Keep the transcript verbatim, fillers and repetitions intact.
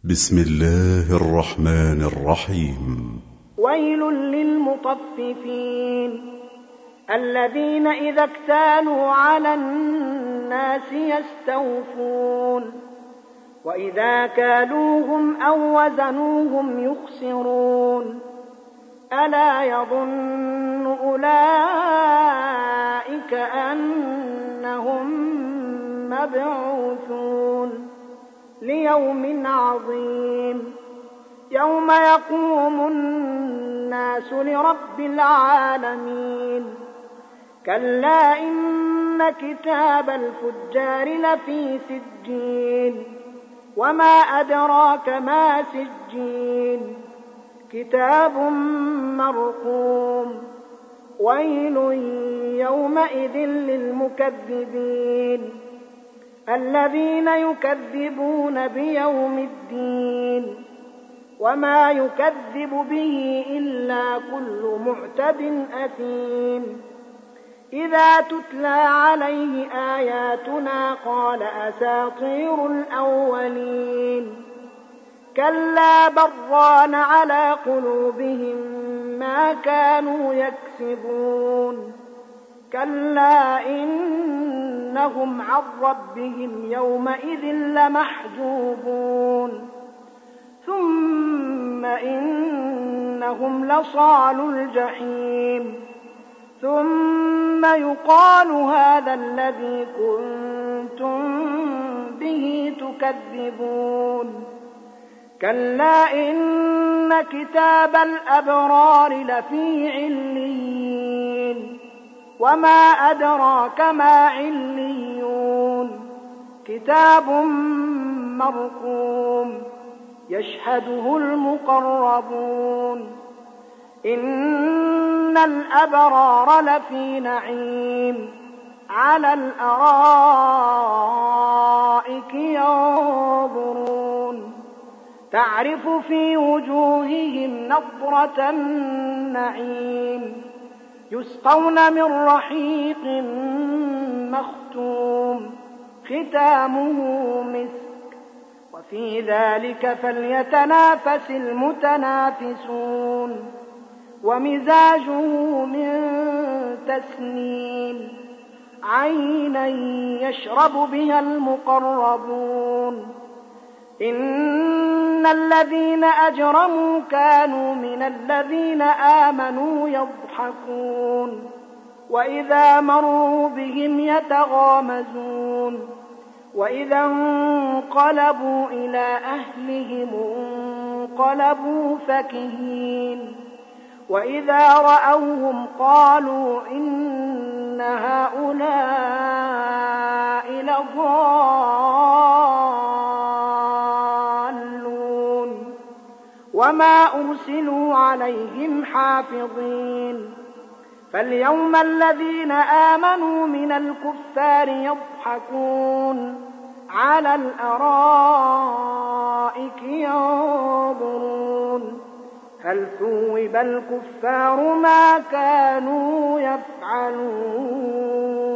بسم الله الرحمن الرحيم. ويل للمطففين الذين إذا اكتالوا على الناس يستوفون وإذا كالوهم أو وزنوهم يخسرون ألا يظن أولئك أنهم مبعوثون ليوم عظيم يوم يقوم الناس لرب العالمين كلا إن كتاب الفجار لفي سجين وما أدراك ما سجين كتاب مرقوم ويل يومئذ للمكذبين الذين يكذبون بيوم الدين وما يكذب به إلا كل معتد أثيم إذا تتلى عليه آياتنا قال أساطير الأولين كلا بران على قلوبهم ما كانوا يكسبون كلا إنهم عن ربهم يومئذ لمحجوبون ثم إنهم لصالو الجحيم ثم يقال هذا الذي كنتم به تكذبون كلا إن كتاب الأبرار لفي عليين وما أدراك ما عليون كتاب مرقوم يشهده المقربون إن الأبرار لفي نعيم على الأرائك ينظرون تعرف في وجوههم نضرة النعيم يسقون من رحيق مختوم ختامه مسك وفي ذلك فليتنافس المتنافسون ومزاجه من تسنيم عينا يشرب بها المقربون إن الذين أجرموا كانوا من الذين آمنوا يضحكون وإذا مروا بهم يتغامزون وإذا انقلبوا إلى أهلهم انقلبوا فكهين وإذا رأوهم قالوا إن هؤلاء لضالون وما أرسلوا عليهم حافظين فاليوم الذين آمنوا من الكفار يضحكون على الأرائك ينظرون هل ثوب الكفار ما كانوا يفعلون.